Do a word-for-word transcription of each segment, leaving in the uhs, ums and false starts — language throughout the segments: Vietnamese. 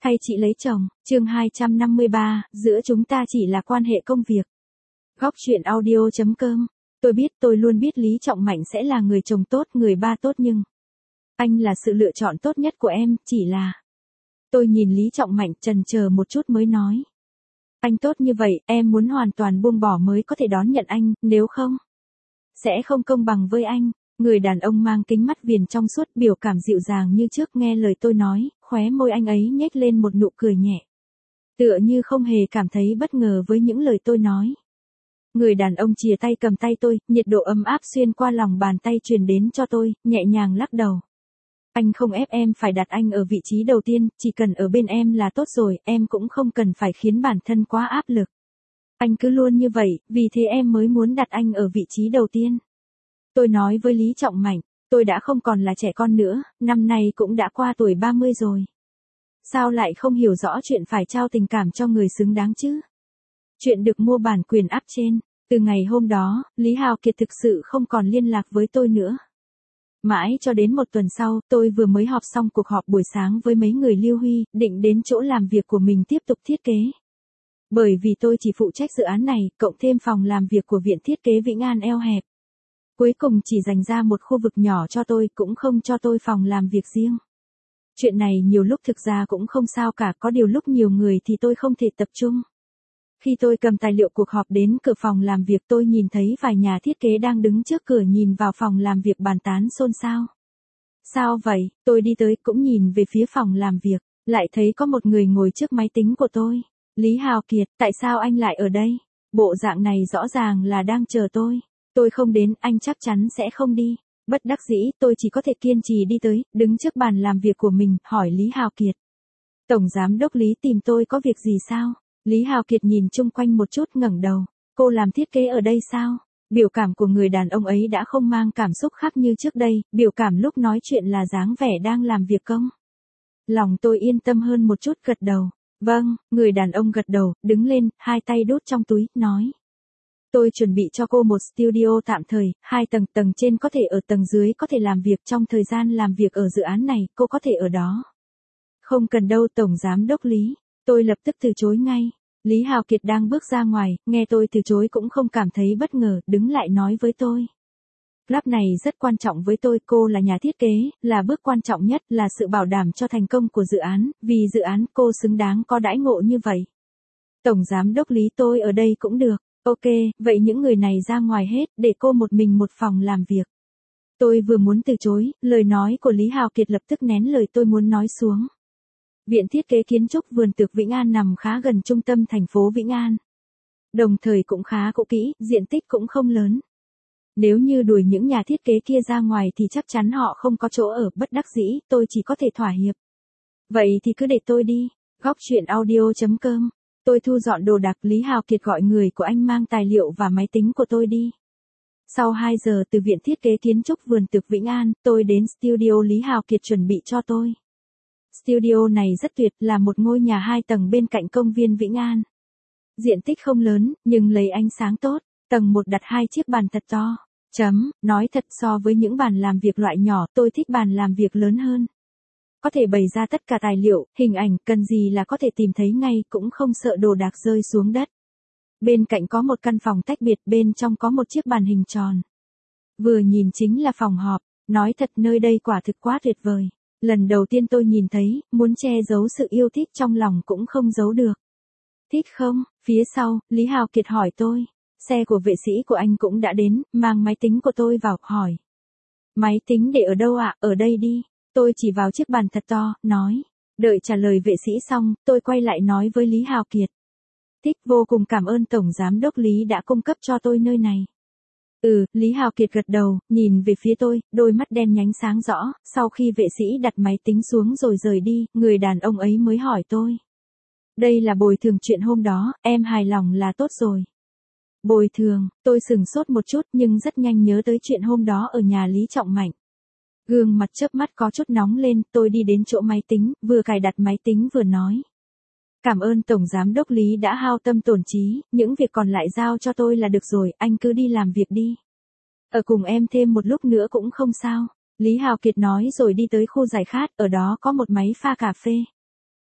Hay chị lấy chồng, chương hai trăm năm mươi ba, giữa chúng ta chỉ là quan hệ công việc. Góc chuyện audio chấm com. Tôi biết, tôi luôn biết Lý Trọng Mạnh sẽ là người chồng tốt, người ba tốt nhưng anh là sự lựa chọn tốt nhất của em, chỉ là... Tôi nhìn Lý Trọng Mạnh chần chờ một chút mới nói. Anh tốt như vậy, em muốn hoàn toàn buông bỏ mới có thể đón nhận anh, nếu không, sẽ không công bằng với anh. Người đàn ông mang kính mắt viền trong suốt, biểu cảm dịu dàng như trước, nghe lời tôi nói, khóe môi anh ấy nhếch lên một nụ cười nhẹ. Tựa như không hề cảm thấy bất ngờ với những lời tôi nói. Người đàn ông chìa tay cầm tay tôi, nhiệt độ ấm áp xuyên qua lòng bàn tay truyền đến cho tôi, nhẹ nhàng lắc đầu. Anh không ép em phải đặt anh ở vị trí đầu tiên, chỉ cần ở bên em là tốt rồi, em cũng không cần phải khiến bản thân quá áp lực. Anh cứ luôn như vậy, vì thế em mới muốn đặt anh ở vị trí đầu tiên. Tôi nói với Lý Trọng Mạnh, tôi đã không còn là trẻ con nữa, năm nay cũng đã qua tuổi ba mươi rồi. Sao lại không hiểu rõ chuyện phải trao tình cảm cho người xứng đáng chứ? Chuyện được mua bản quyền app trên. Từ ngày hôm đó, Lý Hào Kiệt thực sự không còn liên lạc với tôi nữa. Mãi cho đến một tuần sau, tôi vừa mới họp xong cuộc họp buổi sáng với mấy người Lưu Huy, định đến chỗ làm việc của mình tiếp tục thiết kế. Bởi vì tôi chỉ phụ trách dự án này, cộng thêm phòng làm việc của Viện Thiết kế Vĩnh An eo hẹp. Cuối cùng chỉ dành ra một khu vực nhỏ cho tôi, cũng không cho tôi phòng làm việc riêng. Chuyện này nhiều lúc thực ra cũng không sao cả, có điều lúc nhiều người thì tôi không thể tập trung. Khi tôi cầm tài liệu cuộc họp đến cửa phòng làm việc, tôi nhìn thấy vài nhà thiết kế đang đứng trước cửa nhìn vào phòng làm việc bàn tán xôn xao. Sao vậy? Tôi đi tới cũng nhìn về phía phòng làm việc, lại thấy có một người ngồi trước máy tính của tôi. Lý Hào Kiệt, tại sao anh lại ở đây? Bộ dạng này rõ ràng là đang chờ tôi. Tôi không đến, anh chắc chắn sẽ không đi. Bất đắc dĩ, tôi chỉ có thể kiên trì đi tới, đứng trước bàn làm việc của mình, hỏi Lý Hào Kiệt. Tổng giám đốc Lý tìm tôi có việc gì sao? Lý Hào Kiệt nhìn chung quanh một chút, ngẩng đầu. Cô làm thiết kế ở đây sao? Biểu cảm của người đàn ông ấy đã không mang cảm xúc khác như trước đây, biểu cảm lúc nói chuyện là dáng vẻ đang làm việc công. Lòng tôi yên tâm hơn một chút, gật đầu. Vâng, người đàn ông gật đầu, đứng lên, hai tay đút trong túi, nói. Tôi chuẩn bị cho cô một studio tạm thời, hai tầng, tầng trên có thể ở, tầng dưới có thể làm việc. Trong thời gian làm việc ở dự án này, cô có thể ở đó. Không cần đâu, Tổng Giám đốc Lý. Tôi lập tức từ chối ngay. Lý Hào Kiệt đang bước ra ngoài, nghe tôi từ chối cũng không cảm thấy bất ngờ, đứng lại nói với tôi. Lab này rất quan trọng với tôi, cô là nhà thiết kế, là bước quan trọng nhất, là sự bảo đảm cho thành công của dự án, vì dự án cô xứng đáng có đãi ngộ như vậy. Tổng Giám đốc Lý, tôi ở đây cũng được. Ok, vậy những người này ra ngoài hết, để cô một mình một phòng làm việc. Tôi vừa muốn từ chối, lời nói của Lý Hào Kiệt lập tức nén lời tôi muốn nói xuống. Viện Thiết kế Kiến trúc Vườn Tược Vĩnh An nằm khá gần trung tâm thành phố Vĩnh An. Đồng thời cũng khá cũ kỹ, diện tích cũng không lớn. Nếu như đuổi những nhà thiết kế kia ra ngoài thì chắc chắn họ không có chỗ ở, bất đắc dĩ, tôi chỉ có thể thỏa hiệp. Vậy thì cứ để tôi đi. Góc chuyện audio chấm com. Tôi thu dọn đồ đạc, Lý Hào Kiệt gọi người của anh mang tài liệu và máy tính của tôi đi. Sau hai giờ từ Viện Thiết kế Kiến trúc Vườn Tược Vĩnh An, tôi đến studio Lý Hào Kiệt chuẩn bị cho tôi. Studio này rất tuyệt, là một ngôi nhà hai tầng bên cạnh công viên Vĩnh An. Diện tích không lớn, nhưng lấy ánh sáng tốt. Tầng một đặt hai chiếc bàn thật to. Chấm, nói thật, so với những bàn làm việc loại nhỏ, tôi thích bàn làm việc lớn hơn. Có thể bày ra tất cả tài liệu, hình ảnh, cần gì là có thể tìm thấy ngay, cũng không sợ đồ đạc rơi xuống đất. Bên cạnh có một căn phòng tách biệt, bên trong có một chiếc bàn hình tròn. Vừa nhìn chính là phòng họp, nói thật nơi đây quả thực quá tuyệt vời. Lần đầu tiên tôi nhìn thấy, muốn che giấu sự yêu thích trong lòng cũng không giấu được. Thích không? Phía sau, Lý Hào Kiệt hỏi tôi. Xe của vệ sĩ của anh cũng đã đến, mang máy tính của tôi vào, hỏi. Máy tính để ở đâu ạ? Ở đây đi. Tôi chỉ vào chiếc bàn thật to, nói. Đợi trả lời vệ sĩ xong, tôi quay lại nói với Lý Hào Kiệt. Thích, vô cùng cảm ơn Tổng Giám đốc Lý đã cung cấp cho tôi nơi này. Ừ, Lý Hào Kiệt gật đầu, nhìn về phía tôi, đôi mắt đen nhánh sáng rõ, sau khi vệ sĩ đặt máy tính xuống rồi rời đi, người đàn ông ấy mới hỏi tôi. Đây là bồi thường chuyện hôm đó, em hài lòng là tốt rồi. Bồi thường, tôi sừng sốt một chút nhưng rất nhanh nhớ tới chuyện hôm đó ở nhà Lý Trọng Mạnh. Gương mặt chớp mắt có chút nóng lên, tôi đi đến chỗ máy tính, vừa cài đặt máy tính vừa nói. Cảm ơn Tổng Giám đốc Lý đã hao tâm tổn trí, những việc còn lại giao cho tôi là được rồi, anh cứ đi làm việc đi. Ở cùng em thêm một lúc nữa cũng không sao. Lý Hào Kiệt nói rồi đi tới khu giải khát, ở đó có một máy pha cà phê.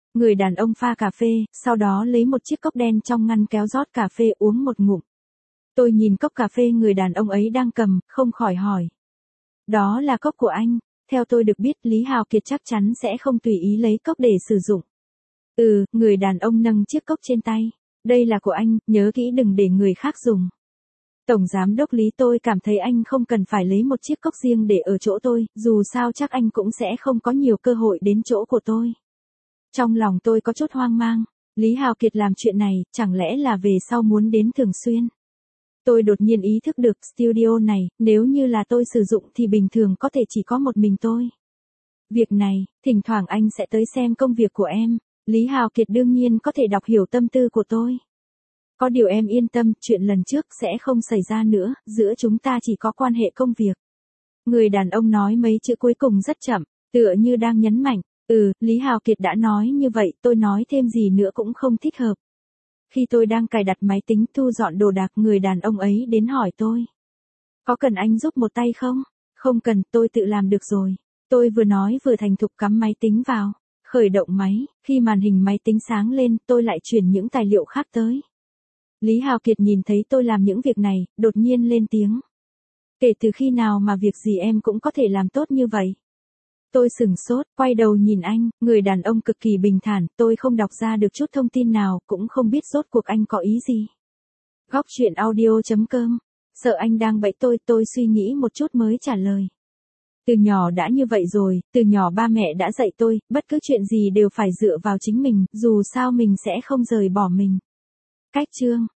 Người đàn ông pha cà phê, sau đó lấy một chiếc cốc đen trong ngăn kéo rót cà phê uống một ngụm. Tôi nhìn cốc cà phê người đàn ông ấy đang cầm, không khỏi hỏi. Đó là cốc của anh. Theo tôi được biết Lý Hào Kiệt chắc chắn sẽ không tùy ý lấy cốc để sử dụng. Ừ, người đàn ông nâng chiếc cốc trên tay. Đây là của anh, nhớ kỹ đừng để người khác dùng. Tổng giám đốc Lý, tôi cảm thấy anh không cần phải lấy một chiếc cốc riêng để ở chỗ tôi, dù sao chắc anh cũng sẽ không có nhiều cơ hội đến chỗ của tôi. Trong lòng tôi có chút hoang mang, Lý Hào Kiệt làm chuyện này, chẳng lẽ là về sau muốn đến thường xuyên? Tôi đột nhiên ý thức được studio này, nếu như là tôi sử dụng thì bình thường có thể chỉ có một mình tôi. Việc này, thỉnh thoảng anh sẽ tới xem công việc của em, Lý Hào Kiệt đương nhiên có thể đọc hiểu tâm tư của tôi. Có điều em yên tâm, chuyện lần trước sẽ không xảy ra nữa, giữa chúng ta chỉ có quan hệ công việc. Người đàn ông nói mấy chữ cuối cùng rất chậm, tựa như đang nhấn mạnh, ừ, Lý Hào Kiệt đã nói như vậy, tôi nói thêm gì nữa cũng không thích hợp. Khi tôi đang cài đặt máy tính thu dọn đồ đạc, người đàn ông ấy đến hỏi tôi. Có cần anh giúp một tay không? Không cần, tôi tự làm được rồi. Tôi vừa nói vừa thành thục cắm máy tính vào, khởi động máy, khi màn hình máy tính sáng lên, tôi lại chuyển những tài liệu khác tới. Lý Hào Kiệt nhìn thấy tôi làm những việc này, đột nhiên lên tiếng. Kể từ khi nào mà việc gì em cũng có thể làm tốt như vậy? Tôi sửng sốt, quay đầu nhìn anh, người đàn ông cực kỳ bình thản, tôi không đọc ra được chút thông tin nào, cũng không biết rốt cuộc anh có ý gì. Góc truyện audio chấm com, sợ anh đang bẫy tôi, tôi suy nghĩ một chút mới trả lời. Từ nhỏ đã như vậy rồi, từ nhỏ ba mẹ đã dạy tôi, bất cứ chuyện gì đều phải dựa vào chính mình, dù sao mình sẽ không rời bỏ mình. Cách chương